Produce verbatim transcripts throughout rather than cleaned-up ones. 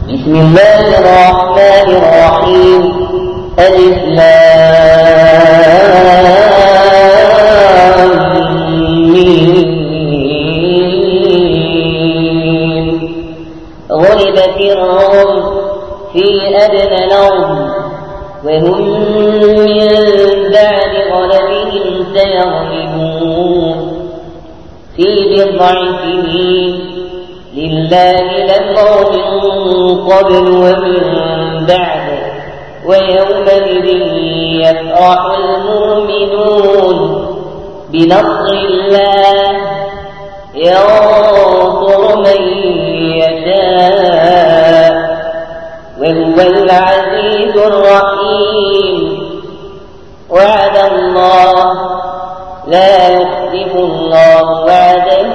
بسم الله الرحمن الرحيم. ألف لام ميم. غلبت الروم في أدنى الأرض وهم من بعد غلبهم سيغلبون في بضع سنين لله الأمر من قبل ومن بعد ويومئذ يفرح المؤمنون بنصر الله ينصر من يشاء وهو العزيز الرحيم. وعد الله لا يخلف الله وعده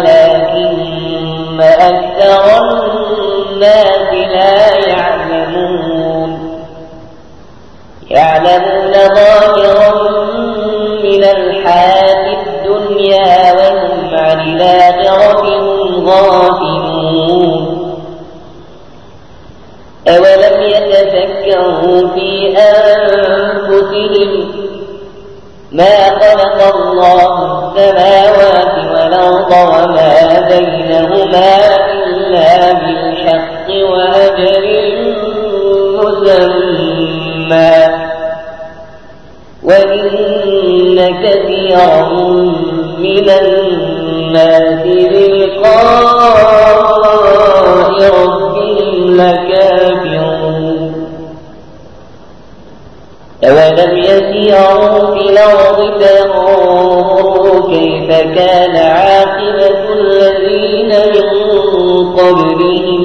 ولكن أكثر الناس لا يعلمون يعلمون ظاهرا من الحياة الدنيا وهم عن الآخرة هم غافلون. أولم يتفكروا في أنفسهم ما خلق الله السماوات والأرض وما بينهما إلا بالحق وأجل مسمى وإن كثيرا من الناس بلقاء ربهم لكافرون. أولم يسيروا في الأرض فينظروا كيف كان عاقبة الذين من قبلهم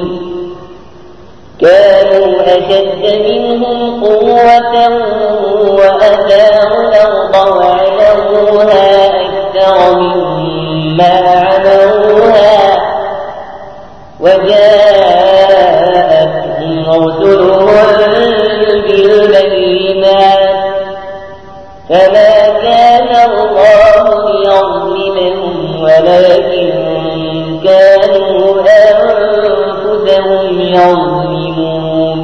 كانوا أشد منهم قوة وأثاروا الأرض وعمروها أكثر مما عمروها وجاءتهم رسلهم بالبينات فما كان الله ليظلمهم ولكن كانوا أنفسهم يظلمون.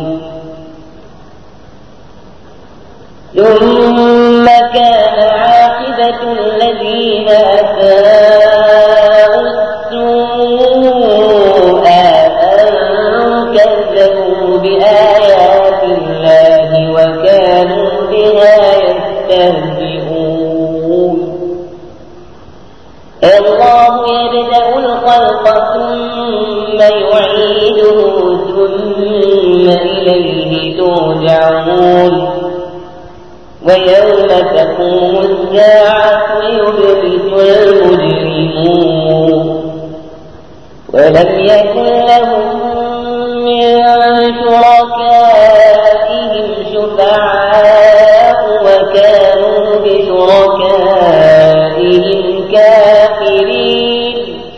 ثم كان عاقبة الذين أساءوا السوء أن كذبوا بآيات الله وكانوا بها يستهزئون. الله يبدأ الخلق ثم يعيده ثم إليه ترجعون. ويوم تقوم الساعة يبلس المجرمون ولم يكن لهم من شركائهم شفعاء وكانوا بشركائهم كافرين.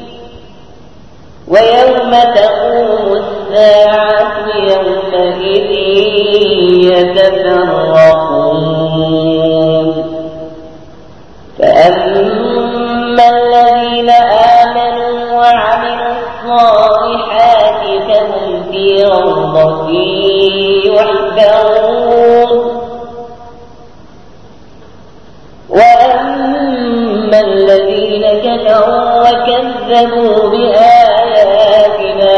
ويوم تقوم الساعة يومئذ يتفرقون فأما الذين آمنوا وعملوا الصالحات فهم في روضة يحبرون. وأما الذين كفروا وكذبوا بآياتنا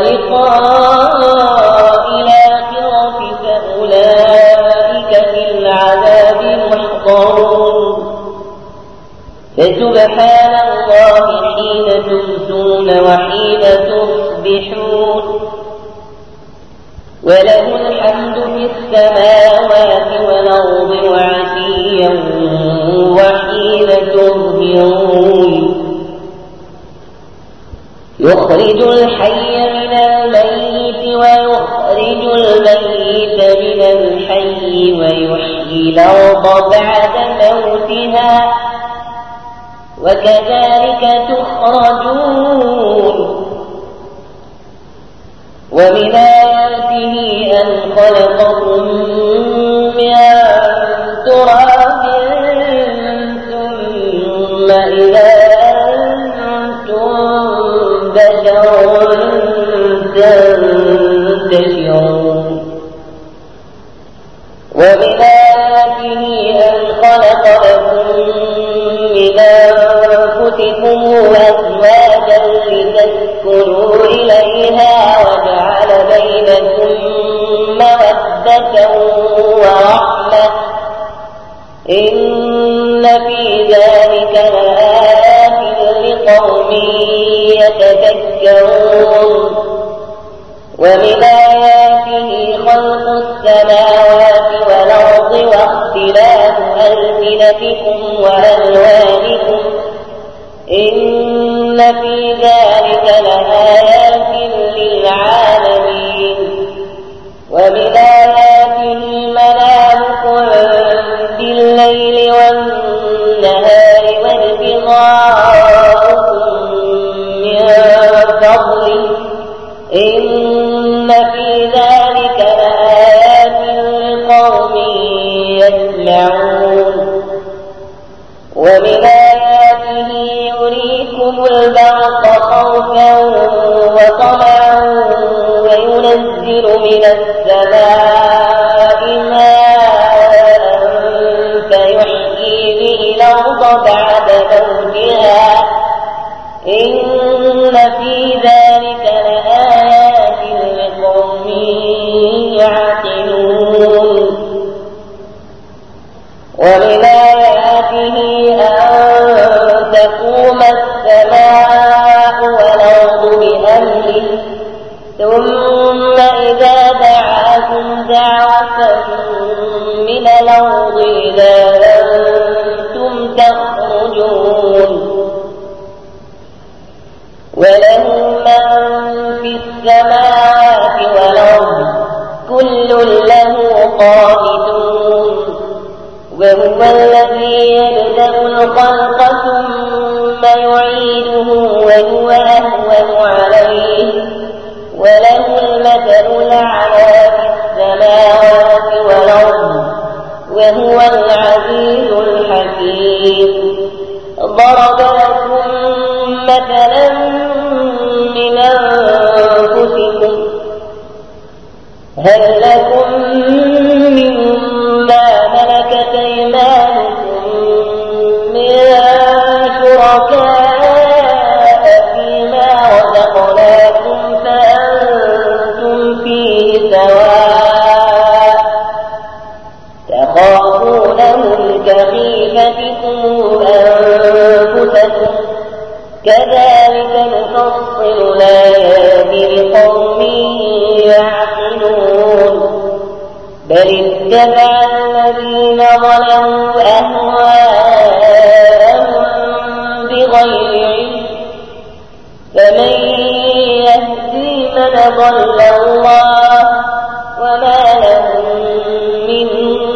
ولقاء الآخرة فأولئك في العذاب محضرون. فسبحان الله حين تمسون وحين تصبحون وله الحمد في السماوات والأرض وعشيا وحين تظهرون. يخرج الحي من الميت ويخرج الميت من الحي ويحيي الأرض بعد موتها وكذلك تخرجون. ومن آياته أن خلقكم من تراب ثم إذا أنتم بشر ينتشرون ومن آياته أن خلق لكم من أنفسكم أزواجا لتسكنوا إليها وجعل بينكم مودة ورحمة إن في ذلك لآيات لقوم يتذكرون ومن آياته خلق السماوات والأرض واختلاف ألسنتكم وألوانكم إن في ذلك لآيات للعالمين ومن آياته منامكم بالليل والنهار وابتغاؤكم من فضله إن في ذلك لآيات لقوم يسمعون ومن آياته يريكم البرق خوفا وطمعا وينزل من السماء ماء فيحيي به الأرض بعد موتها إن في ذلك لآيات لقوم يعقلون ومن آياته أن تقوم السماء والأرض بأمره ثم إذا دعاكم دعوة من الأرض إذا أنتم تخرجون وله من في السماوات والأرض كل له قانتون وهو الذي يبدأ الخلق ثم يعيده وهو أهون عليه وله المثل الأعلى في السماوات والأرض وهو العزيز الحكيم ضرب لكم مثلا من أنفسكم هل لكم مما ملكت أيمانكم من شركاء فيما رزقناكم فأنتم فيه سواء تخافونهم كخيفتكم أنفسكم كذلك نفصل الآيات لقوم يعقلون بل اتبع الذين ظلموا أهواءهم بغير علم فمن يهدي من ضل الله وما لهم من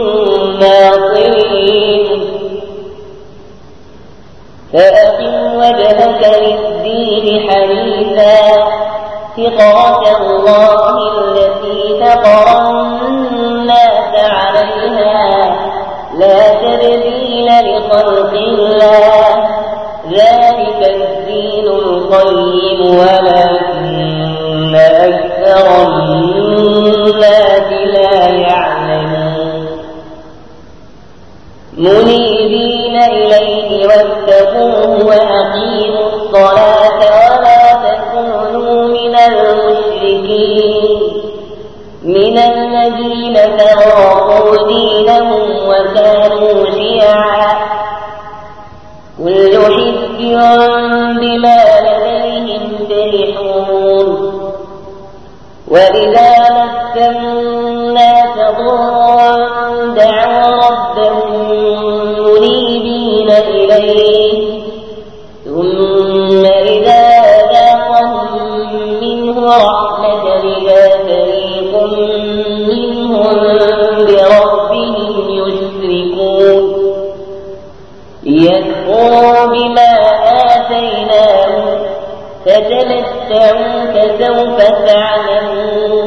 ناصرين فأقم وجهك للدين حنيفا فطرة الله التي فطر الناس عليها لا تبديل لخلق الله ذلك الدين القيم ولكن أكثر الناس لا يعلمون منيبين إليه واتقوه وأقيموا الصلاة ولا تكونوا من المشركين من الذين فرقوا دينهم وكانوا شيعا كل حزب بما لديهم فرحون وإذا مس الناس ضر دعوا ربهم منيبين إليه ثم إذا أذاقهم منه رحمة إذا فريق منهم بربهم يشركون ليكفروا بما آتيناهم فتمتعوا فسوف تعلمون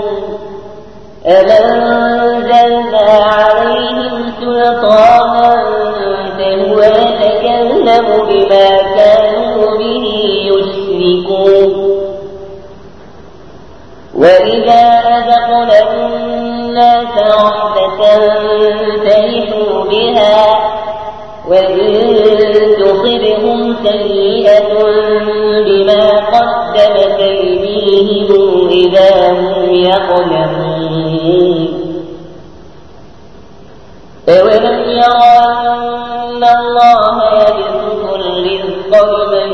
أنزلنا عليهم سلطانا فهو يتكلم بما كانوا به يشركون وإذا أذقنا الناس رحمة فرحوا بها وإن تصبهم سيئة بما قدمت أيديهم إذا هم يقنطون أولم يروا أن الله يبسط الرزق لمن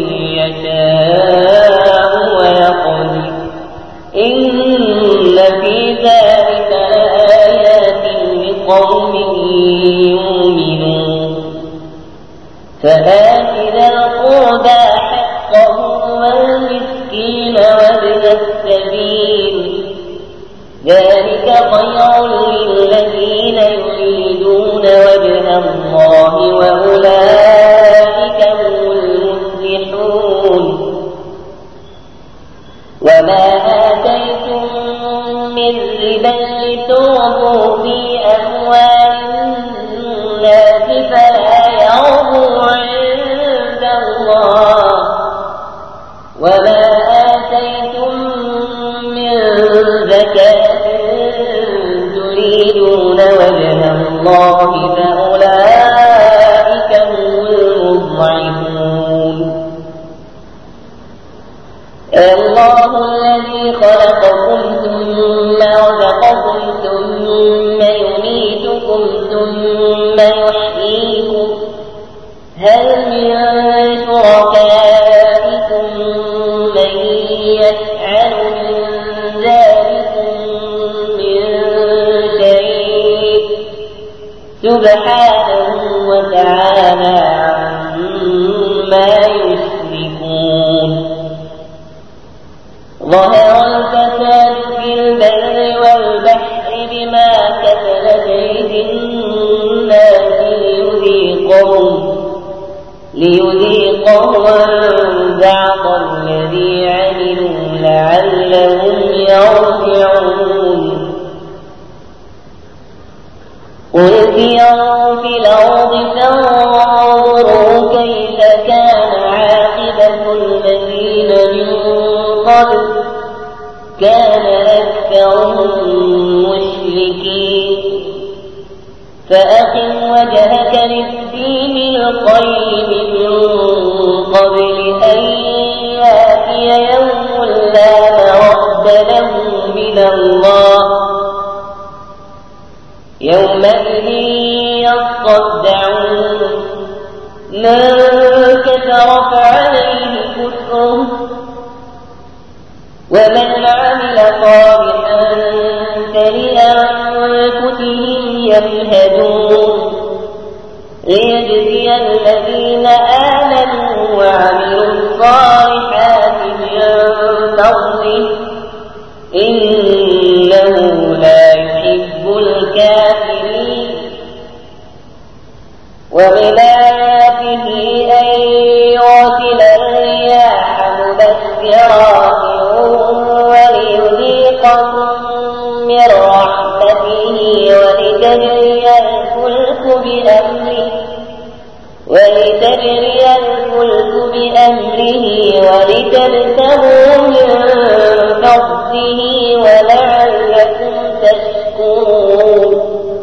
يشاء ويقدر إن في ذلك لآيات لقوم يؤمنون فآت ذا القربى حقه والمسكين وابن السبيل ذلك خير للذين يريدون وجه الله وأولئك هم المفلحون وما آتيتم من ربا لتربوا في أموال الناس فلا يربو عند الله وما آتيتم من زكاة تريدون وجه الله فأولئك هم المضعفون الله الذي خلقكم ثم رزقكم ثم يميتكم ثم يحييكم هل من شركائكم من يفعل من ذلك من شيء سبحانه وتعالى عما يشركون ظهر الفساد في البر والبحر بما كسبت أيدي الناس ليذيقهم ليذيقهم بعض الذي عملوا لعلهم يرجعون قل سيروا في الأرض فانظروا كيف كان عاقبة الذين من قبل كان أكثرهم مشركين فأقم وجهك للدين القيم من قبل أن يأتي يوم لا مرد له من الله يومئذ يصدعون من كفر فعليه كفره ومن عمل صالحا فلأنفسهم يمهدون ليجزي الذين آمنوا وعملوا الصالحات من فضله إنه لا يحب الكافرين ومن آياته أن يرسل الرياح مبشرات وليذيقكم من رحمته ولتجري الفلك بأمره ولتجري الفلك بأمره ولتبتغوا من فضله ولعلكم تشكرون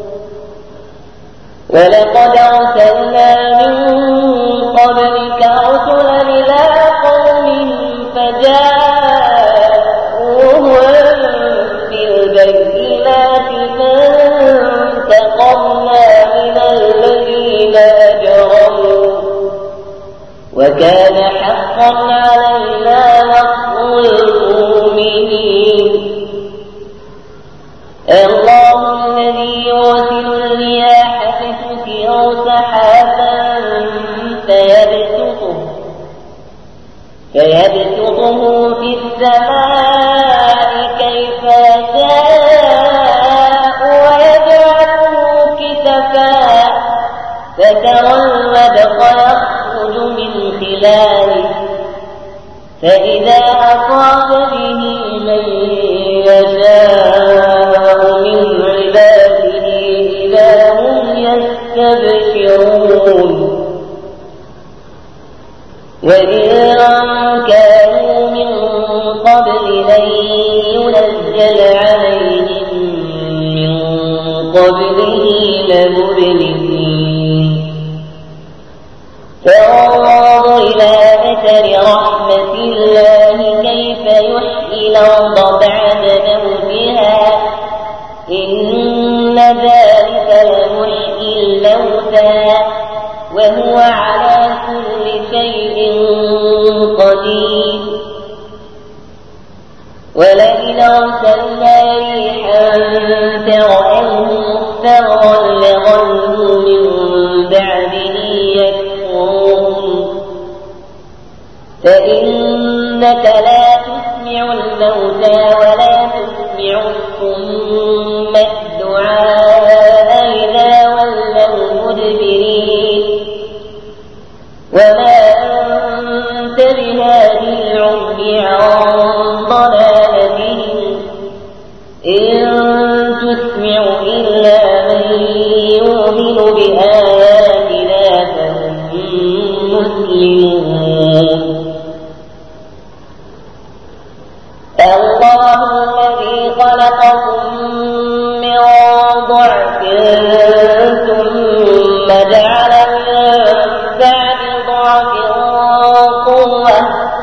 ولقد أرسلنا من قبلك رسلا إلى قومهم فجاءوهم بالبينات فانتقمنا من الذين أجرموا وكان حقا علينا نصر المؤمنين الله الذي يرسل الرياح فتثير سحابا فيبسطه فيبسطه في السماء كيف يشاء ويجعله كسفا فترى الودق يخرج من خلاله فإذا أصاب به من يشاء من عباده إذا هم يستبشرون وإن كانوا من قبل أن ينزل قبله لمبلسين فانظر إلى أثر رحمة الله كيف يحيي الأرض بعد موتها إن ذلك لمحيي الموتى وهو على كل شيء قدير ولئن أرسلنا ريحا فرأوه مصفرا لظلوا من بعده يكفرون فإنك لا تسمع الموتى ولا تسمع الصم الدعاء إذا ولوا مدبرين وما أنت بهادي العمي عن ضلالتهم إن تسمع إلا من يؤمن بآياتنا فهم مسلمون الله الذي خلقكم من ضعف ثم جعل من بعد ضعف قوة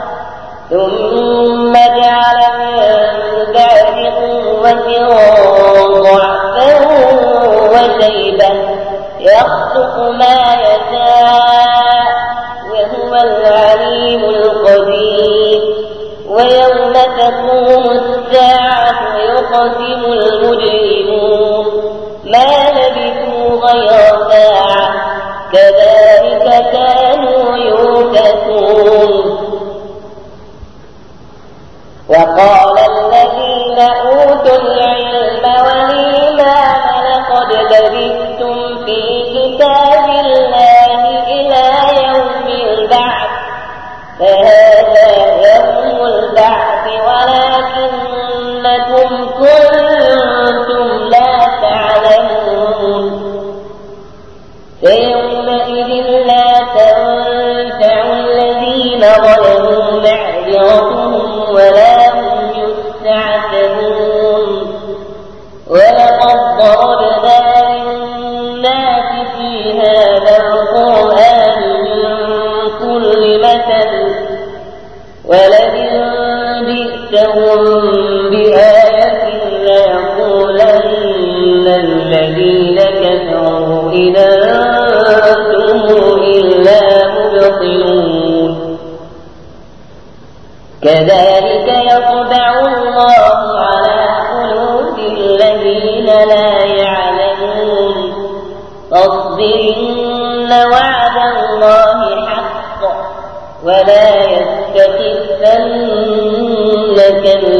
ثم جعل من بعد قوة ضعفا وشيبا يخلق ما يشاء وهو العليم القدير ويوم تقوم الساعة يقسم المجرمون ما لبثوا غير ساعة كذلك كانوا يؤفكون وقال الذين أوتوا العلم والإيمان لقد لبثتم في كتاب الله إلى يوم البعث فهذا يوم البعث ولكنكم كنتم لا تعلمون فيومئذ لا تنفع الذين ظلموا معذرتهم ولا هم يستعتبون ولقد ضربنا للناس في هذا القرآن من كل مثل ولئن جئتهم بآية ليقولن الذين كفروا إن أنتم إلا مبطلون كذلك يطبع الله على قلوب الذين لا يعلمون فاصبر إن وعد الله حق ولا يستخفنك